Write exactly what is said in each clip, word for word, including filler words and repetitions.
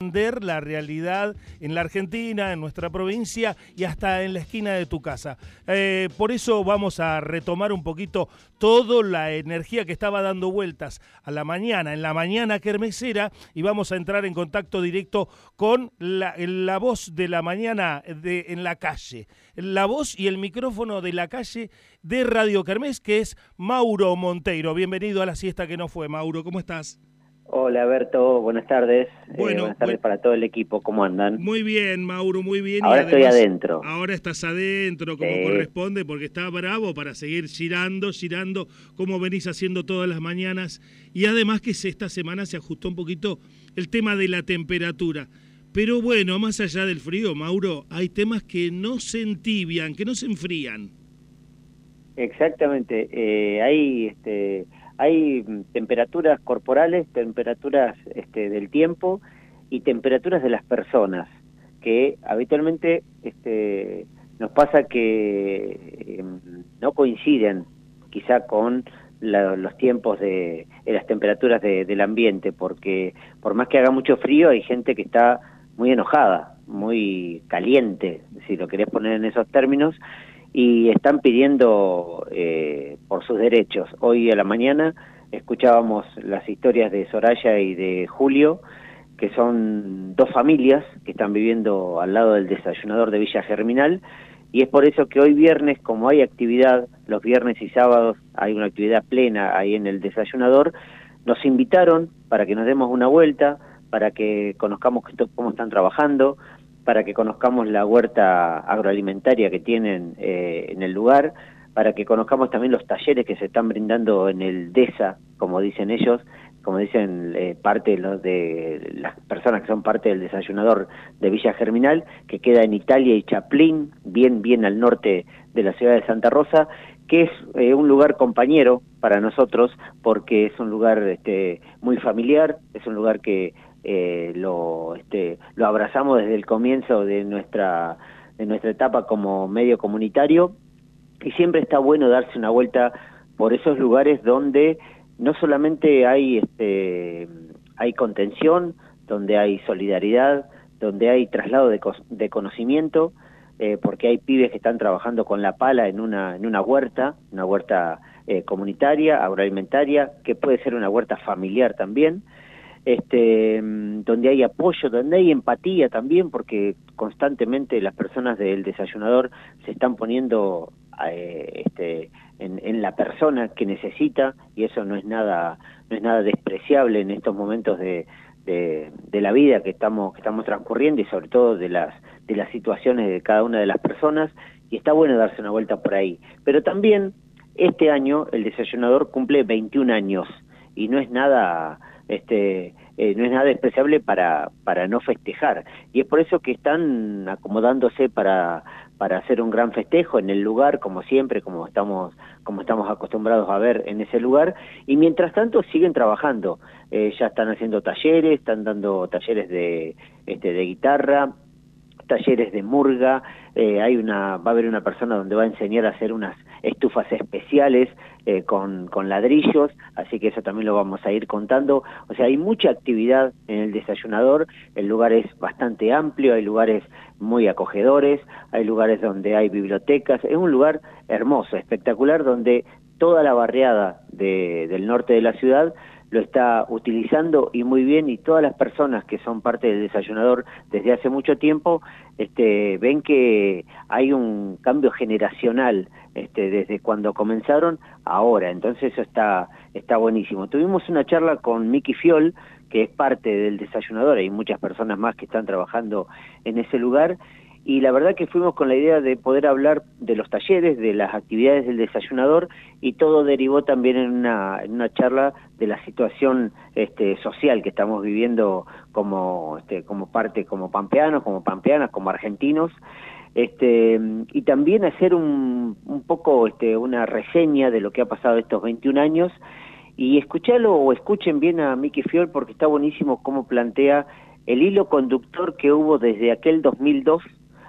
entender la realidad en la Argentina, en nuestra provincia y hasta en la esquina de tu casa. Eh, por eso vamos a retomar un poquito toda la energía que estaba dando vueltas a la mañana, en la mañana kermesera, y vamos a entrar en contacto directo con la, la voz de la mañana de, en la calle, la voz y el micrófono de la calle de Radio Kermés, que es Mauro Monteiro. Bienvenido a la siesta que no fue, Mauro, ¿cómo estás? Hola, Berto, buenas tardes. Bueno, eh, buenas tardes bueno, para todo el equipo, ¿cómo andan? Muy bien, Mauro, muy bien. Ahora y además, estoy adentro. Ahora estás adentro, como Sí. corresponde, porque está bravo para seguir girando, girando, como venís haciendo todas las mañanas. Y además que esta semana se ajustó un poquito el tema de la temperatura. Pero bueno, más allá del frío, Mauro, hay temas que no se entibian, que no se enfrían. Exactamente. Eh, hay, este, hay temperaturas corporales, temperaturas este, del tiempo y temperaturas de las personas, que habitualmente este, nos pasa que eh, no coinciden quizá con la, los tiempos de, de las temperaturas de, del ambiente, porque por más que haga mucho frío hay gente que está muy enojada, muy caliente, si lo querés poner en esos términos, y están pidiendo eh, por sus derechos. Hoy a la mañana escuchábamos las historias de Soraya y de Julio, que son dos familias que están viviendo al lado del desayunador de Villa Germinal, y es por eso que hoy viernes, como hay actividad, los viernes y sábados hay una actividad plena ahí en el desayunador, nos invitaron para que nos demos una vuelta, para que conozcamos cómo están trabajando, para que conozcamos la huerta agroalimentaria que tienen eh, en el lugar, para que conozcamos también los talleres que se están brindando en el DESA, como dicen ellos, como dicen eh, parte de, los de las personas que son parte del desayunador de Villa Germinal, que queda en Italia y Chaplin, bien, bien al norte de la ciudad de Santa Rosa, que es eh, un lugar compañero para nosotros, porque es un lugar este, muy familiar, es un lugar que Eh, lo este lo abrazamos desde el comienzo de nuestra de nuestra etapa como medio comunitario, y siempre está bueno darse una vuelta por esos lugares donde no solamente hay este hay contención, donde hay solidaridad, donde hay traslado de, de conocimiento, eh, porque hay pibes que están trabajando con la pala en una en una huerta, una huerta eh, comunitaria, agroalimentaria, que puede ser una huerta familiar también. Este, donde hay apoyo, donde hay empatía también, porque constantemente las personas del desayunador se están poniendo eh, este, en, en la persona que necesita, y eso no es nada, no es nada despreciable en estos momentos de, de, de la vida que estamos, que estamos transcurriendo, y sobre todo de las, de las situaciones de cada una de las personas, y está bueno darse una vuelta por ahí. Pero también este año el desayunador cumple veintiún años, y no es nada este eh, no es nada despreciable para para no festejar, y es por eso que están acomodándose para para hacer un gran festejo en el lugar, como siempre, como estamos como estamos acostumbrados a ver en ese lugar, y mientras tanto siguen trabajando. Eh, ya están haciendo talleres, están dando talleres de este de guitarra, talleres de murga, eh, hay una va a haber una persona donde va a enseñar a hacer unas estufas especiales eh, con, con ladrillos, así que eso también lo vamos a ir contando. O sea, hay mucha actividad en el desayunador, el lugar es bastante amplio, hay lugares muy acogedores, hay lugares donde hay bibliotecas, es un lugar hermoso, espectacular, donde toda la barriada de, del norte de la ciudad lo está utilizando y muy bien, y todas las personas que son parte del desayunador desde hace mucho tiempo este, ven que hay un cambio generacional este, desde cuando comenzaron ahora, entonces eso está, está buenísimo. Tuvimos una charla con Miki Fiol, que es parte del desayunador, hay muchas personas más que están trabajando en ese lugar, y la verdad que fuimos con la idea de poder hablar de los talleres, de las actividades del desayunador, y todo derivó también en una, en una charla de la situación este, social que estamos viviendo como, este, como parte, como pampeanos, como pampeanas, como argentinos, este, y también hacer un, un poco este, una reseña de lo que ha pasado estos veintiún años, y escucharlo o escuchen bien a Miki Fiol, porque está buenísimo cómo plantea el hilo conductor que hubo desde aquel dos mil dos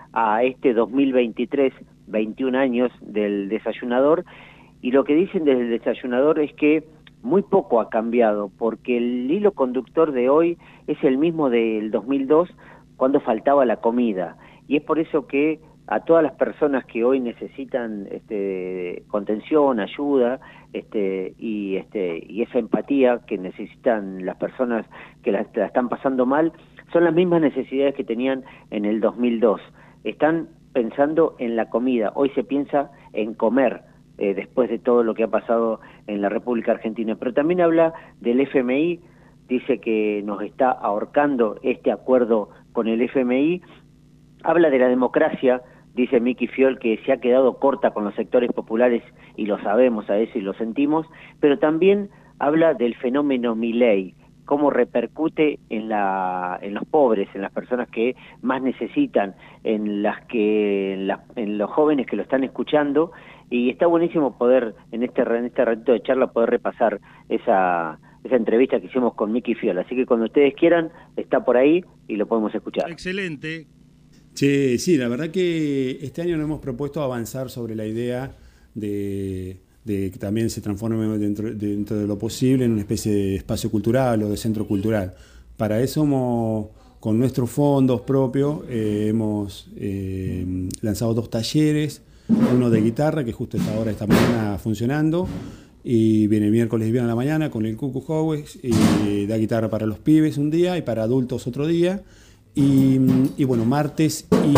a este dos mil veintitrés, veintiún años del desayunador, y lo que dicen desde el desayunador es que muy poco ha cambiado, porque el hilo conductor de hoy es el mismo del dos mil dos, cuando faltaba la comida, y es por eso que a todas las personas que hoy necesitan este, contención, ayuda, este, y, este, y esa empatía que necesitan las personas que la, la están pasando mal, son las mismas necesidades que tenían en el dos mil dos. Están pensando en la comida, hoy se piensa en comer, eh, después de todo lo que ha pasado en la República Argentina. Pero también habla del F M I, dice que nos está ahorcando este acuerdo con el F M I, habla de la democracia, dice Miki Fiol, que se ha quedado corta con los sectores populares, y lo sabemos a eso y lo sentimos, pero también habla del fenómeno Milei, cómo repercute en la en los pobres, en las personas que más necesitan, en las que en, la, en los jóvenes que lo están escuchando, y está buenísimo poder en este en este ratito de charla poder repasar esa esa entrevista que hicimos con Miki Fiol, así que cuando ustedes quieran está por ahí y lo podemos escuchar. Excelente. Sí, sí, la verdad que este año nos hemos propuesto avanzar sobre la idea de, de que también se transforme dentro, dentro de lo posible en una especie de espacio cultural o de centro cultural. Para eso hemos, con nuestros fondos propios, eh, hemos eh, lanzado dos talleres, uno de guitarra, que justo está ahora esta mañana funcionando, y viene miércoles y viernes a la mañana con el Cucu Howes, y da guitarra para los pibes un día y para adultos otro día. Y, y bueno, martes y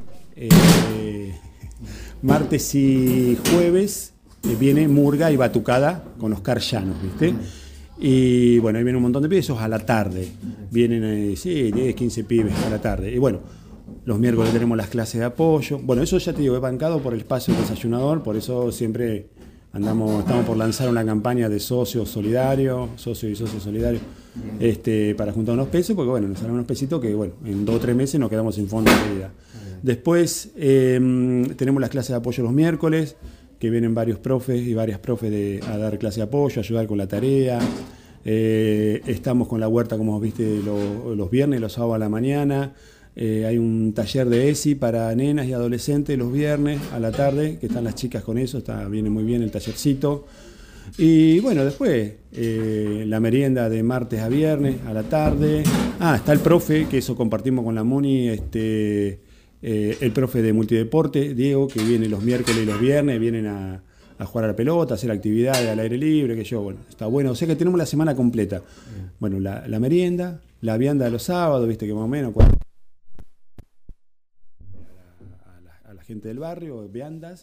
eh, martes y jueves eh, viene murga y batucada con Oscar Llanos, ¿viste? Y bueno, ahí viene un montón de pibes, esos a la tarde. Vienen, eh, sí, diez, quince pibes a la tarde. Y bueno, los miércoles tenemos las clases de apoyo. Bueno, eso ya te digo, he bancado por el espacio desayunador, por eso siempre andamos, estamos por lanzar una campaña de socios solidarios, socios y socios solidarios, este, para juntar unos pesos, porque bueno, nos salen unos pesitos que bueno, en dos o tres meses nos quedamos sin fondo de vida. Después eh, tenemos las clases de apoyo los miércoles, que vienen varios profes y varias profes de, a dar clase de apoyo, a ayudar con la tarea. Eh, estamos con la huerta, como viste, lo, los viernes y los sábados a la mañana. Eh, hay un taller de E S I para nenas y adolescentes los viernes a la tarde, que están las chicas con eso, está, viene muy bien el tallercito. Y bueno, después eh, la merienda de martes a viernes a la tarde. Ah, está el profe, que eso compartimos con la Moni, este, eh, el profe de multideporte, Diego, que viene los miércoles y los viernes, vienen a, a jugar a la pelota, a hacer actividades al aire libre, que yo, bueno, está bueno. O sea que tenemos la semana completa. Bueno, la, la merienda, la vianda de los sábados, viste que más o menos... Cuando gente del barrio, viandas,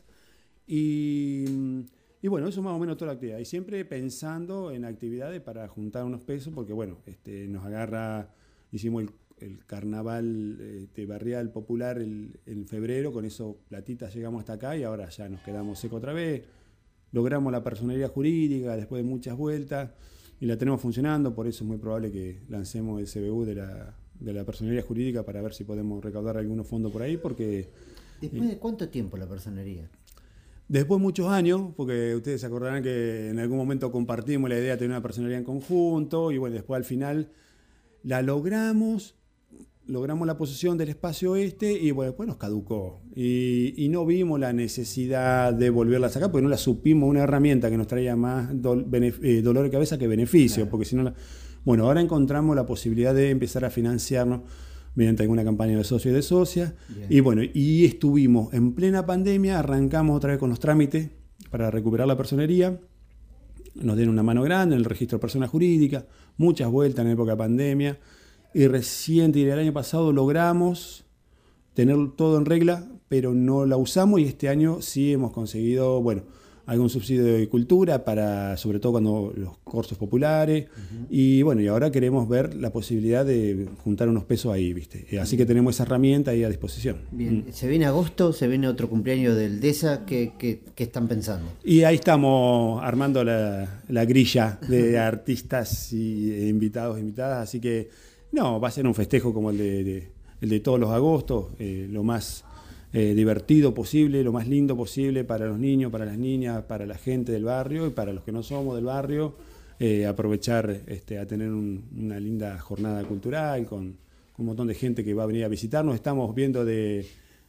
y, y bueno, eso más o menos toda la actividad, y siempre pensando en actividades para juntar unos pesos, porque bueno, este, nos agarra, hicimos el, el carnaval este, barrial popular el, en febrero, con eso platitas llegamos hasta acá y ahora ya nos quedamos secos otra vez, logramos la personería jurídica después de muchas vueltas y la tenemos funcionando, por eso es muy probable que lancemos el C B U de la, de la personería jurídica para ver si podemos recaudar algunos fondos por ahí, porque ¿Después de cuánto tiempo la personería? Después de muchos años, porque ustedes se acordarán que en algún momento compartimos la idea de tener una personería en conjunto, y bueno, después al final la logramos, logramos la posesión del espacio este, y bueno, después nos caducó. Y, y no vimos la necesidad de volverla a sacar, porque no la supimos, una herramienta que nos traía más do, eh, dolor de cabeza que beneficio, claro. Porque si no la... Bueno, ahora encontramos la posibilidad de empezar a financiarnos mediante alguna campaña de socios y de socias. Bien. Y bueno, y estuvimos en plena pandemia, arrancamos otra vez con los trámites para recuperar la personería, nos dieron una mano grande en el registro de personas jurídicas, muchas vueltas en época de pandemia, y recién, el año pasado, logramos tener todo en regla, pero no la usamos, y este año sí hemos conseguido, bueno, algún subsidio de cultura, para, sobre todo cuando los cursos populares, uh-huh. y bueno, y ahora queremos ver la posibilidad de juntar unos pesos ahí, ¿viste? Así que tenemos esa herramienta ahí a disposición. Bien, mm. ¿Se viene agosto? ¿Se viene otro cumpleaños del D E S A? ¿Qué, qué, qué están pensando? Y ahí estamos armando la, la grilla de artistas y e invitados e invitadas, así que no, va a ser un festejo como el de, de, el de todos los agostos, eh, lo más... Eh, divertido posible, lo más lindo posible para los niños, para las niñas, para la gente del barrio y para los que no somos del barrio, eh, aprovechar este, a tener un, una linda jornada cultural con, con un montón de gente que va a venir a visitarnos. Estamos viendo de,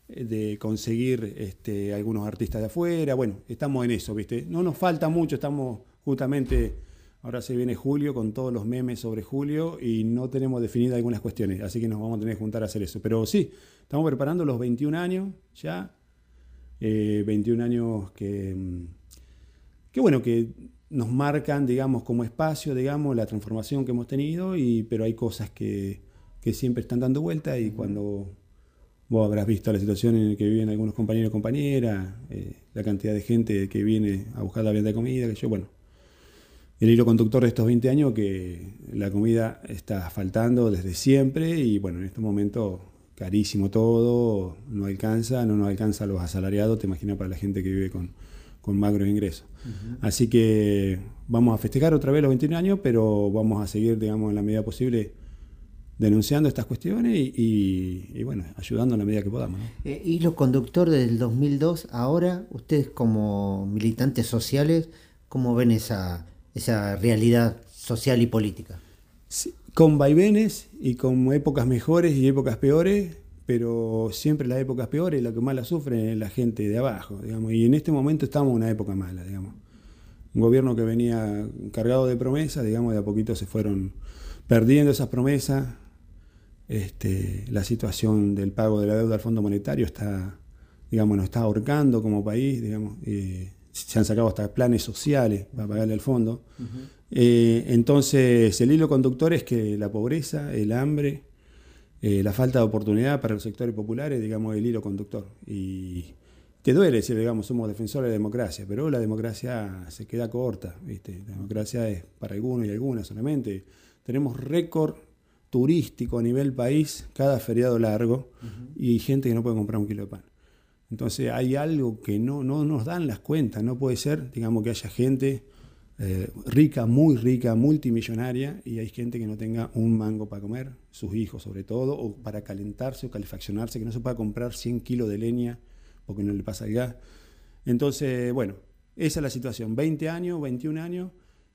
de conseguir este, algunos artistas de afuera, bueno, estamos en eso, ¿viste? No nos falta mucho, estamos justamente Ahora se viene julio con todos los memes sobre julio y no tenemos definidas algunas cuestiones, así que nos vamos a tener que juntar a hacer eso. Pero sí, estamos preparando los veintiún años ya, eh, veintiún años que, que, bueno, que nos marcan, digamos, como espacio, digamos, la transformación que hemos tenido, y, pero hay cosas que, que siempre están dando vuelta y cuando vos habrás visto la situación en la que viven algunos compañeros y compañeras, eh, la cantidad de gente que viene a buscar la venta de comida, que yo, bueno, el hilo conductor de estos veinte años que la comida está faltando desde siempre y bueno, en este momento carísimo todo, no alcanza, no nos alcanza a los asalariados, te imaginas para la gente que vive con, con magros ingresos. Uh-huh. Así que vamos a festejar otra vez los veintiún años, pero vamos a seguir, digamos, en la medida posible denunciando estas cuestiones y, y, y bueno, ayudando en la medida que podamos, ¿no? Eh, hilo conductor del dos mil dos, ahora ustedes como militantes sociales, ¿cómo ven esa... esa realidad social y política? Sí, con vaivenes y con épocas mejores y épocas peores, pero siempre las épocas peores, la que más la sufre es la gente de abajo, digamos, y en este momento estamos en una época mala, digamos. Un gobierno que venía cargado de promesas, digamos, de a poquito se fueron perdiendo esas promesas. Este, la situación del pago de la deuda al Fondo Monetario está, digamos, nos está ahorcando como país, digamos, eh, se han sacado hasta planes sociales para pagarle al fondo. Uh-huh. Eh, entonces, el hilo conductor es que la pobreza, el hambre, eh, la falta de oportunidad para los sectores populares, digamos, el hilo conductor. Y te duele decir, digamos, somos defensores de la democracia, pero la democracia se queda corta, ¿viste? La democracia es para algunos y algunas solamente. Tenemos récord turístico a nivel país, cada feriado largo, uh-huh. y gente que no puede comprar un kilo de pan. Entonces hay algo que no, no nos dan las cuentas, no puede ser, digamos, que haya gente eh, rica, muy rica, multimillonaria, y hay gente que no tenga un mango para comer, sus hijos sobre todo, o para calentarse o calefaccionarse, que no se pueda comprar cien kilos de leña porque no le pasa el gas. Entonces, bueno, esa es la situación, veinte años, veintiún años,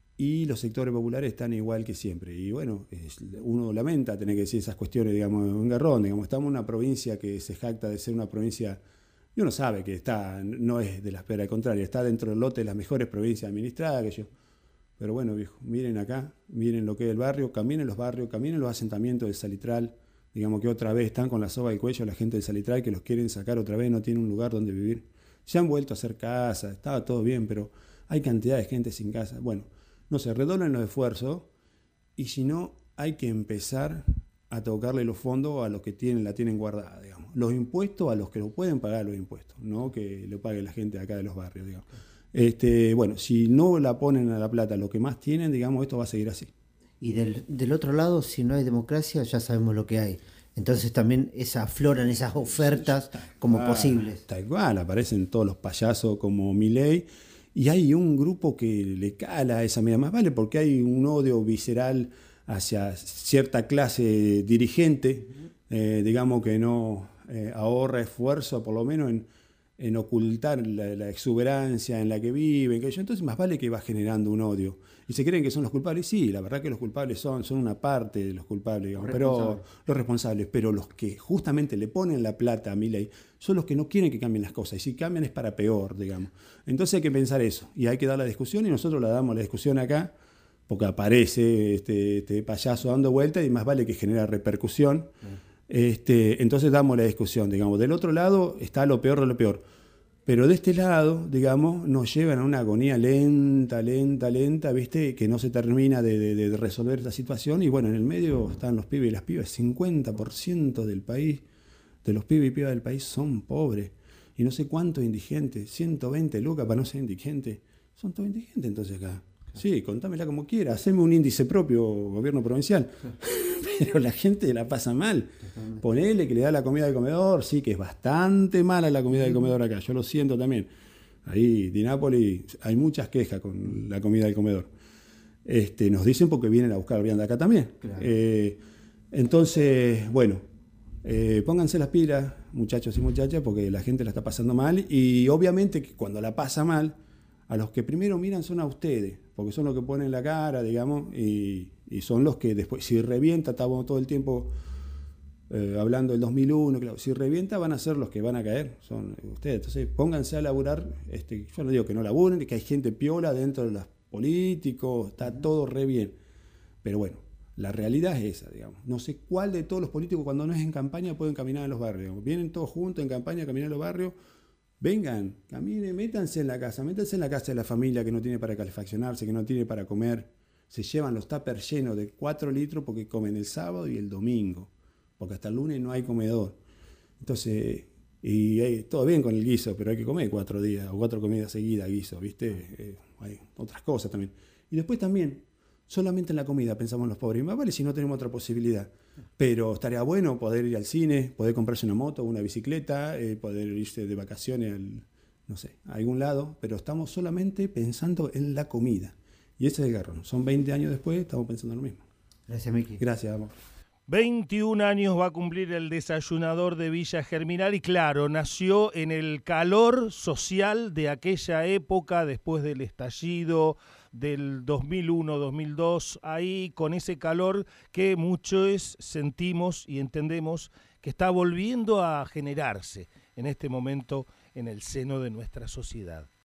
y los sectores populares están igual que siempre. Y bueno, es, uno lamenta tener que decir esas cuestiones, digamos, en un garrón, digamos, estamos en una provincia que se jacta de ser una provincia... Y uno sabe que está, no es de la espera, al contrario, está dentro del lote de las mejores provincias administradas que yo. Pero bueno, viejo, miren acá, miren lo que es el barrio, caminen los barrios, caminen los asentamientos del Salitral, digamos que otra vez están con la soga al cuello la gente del Salitral que los quieren sacar otra vez, no tienen un lugar donde vivir. Se han vuelto a hacer casas, estaba todo bien, pero hay cantidad de gente sin casa. Bueno, no se redoblen los esfuerzos y si no, hay que empezar a tocarle los fondos a los que tienen, la tienen guardada, digamos. Los impuestos a los que lo pueden pagar los impuestos, no que lo pague la gente de acá de los barrios, digamos. Este, bueno, si no la ponen a la plata lo que más tienen, digamos, esto va a seguir así. Y del, del otro lado, si no hay democracia, ya sabemos lo que hay. Entonces también esa, afloran esas ofertas como ah, posibles. Tal cual, aparecen todos los payasos como Milei, y hay un grupo que le cala a esa medida, más vale porque hay un odio visceral hacia cierta clase dirigente, eh, digamos que no eh, ahorra esfuerzo, por lo menos en, en ocultar la, la exuberancia en la que viven, que yo, entonces más vale que va generando un odio. ¿Y se creen que son los culpables? Sí, la verdad que los culpables son, son una parte de los culpables, digamos, los pero responsables. los responsables, pero los que justamente le ponen la plata a Milei son los que no quieren que cambien las cosas, y si cambian es para peor, digamos. Entonces hay que pensar eso, y hay que dar la discusión, y nosotros la damos la discusión acá, porque aparece este, este payaso dando vueltas y más vale que genera repercusión. Este, entonces damos la discusión, digamos. Del otro lado está lo peor de lo peor. Pero de este lado, digamos, nos llevan a una agonía lenta, lenta, lenta, ¿viste? Que no se termina de, de, de resolver esta situación. Y bueno, en el medio están los pibes y las pibas. cincuenta por ciento del país, de los pibes y pibas del país son pobres. Y no sé cuántos indigentes. ciento veinte lucas para no ser indigente. Son todos indigentes entonces acá. Sí, contámela como quiera, haceme un índice propio, gobierno provincial. Pero la gente la pasa mal. Ponele que le da la comida del comedor, sí, que es bastante mala la comida del comedor acá, yo lo siento también. Ahí, de Nápoles, hay muchas quejas con la comida del comedor. Este, nos dicen porque vienen a buscar vianda acá también. Claro. Eh, entonces, bueno, eh, pónganse las pilas, muchachos y muchachas, porque la gente la está pasando mal. Y obviamente que cuando la pasa mal, a los que primero miran son a ustedes, porque son los que ponen la cara, digamos, y, y son los que después, si revienta, estamos todo el tiempo eh, hablando del dos mil uno, claro, si revienta van a ser los que van a caer, son ustedes. Entonces pónganse a laburar, este, yo no digo que no laburen, que hay gente piola dentro de las políticos, está todo re bien. Pero bueno, la realidad es esa, digamos. No sé cuál de todos los políticos cuando no es en campaña pueden caminar en los barrios. Vienen todos juntos en campaña a caminar en los barrios. Vengan, caminen, métanse en la casa, métanse en la casa de la familia que no tiene para calefaccionarse, que no tiene para comer. Se llevan los tuppers llenos de cuatro litros porque comen el sábado y el domingo. Porque hasta el lunes no hay comedor. Entonces, y hay, todo bien con el guiso, pero hay que comer cuatro días o cuatro comidas seguidas guiso, ¿viste? Eh, hay otras cosas también. Y después también, solamente en la comida pensamos en los pobres. Y más vale si no tenemos otra posibilidad. Pero estaría bueno poder ir al cine, poder comprarse una moto, una bicicleta, eh, poder irse de vacaciones al, no sé, a algún lado. Pero estamos solamente pensando en la comida. Y ese es el garrón. Son veinte años después, estamos pensando en lo mismo. Gracias, Miki. Gracias, amor. veintiún años va a cumplir el desayunador de Villa Germinal y claro, nació en el calor social de aquella época después del estallido del dos mil uno dos mil dos, ahí con ese calor que muchos sentimos y entendemos que está volviendo a generarse en este momento en el seno de nuestra sociedad.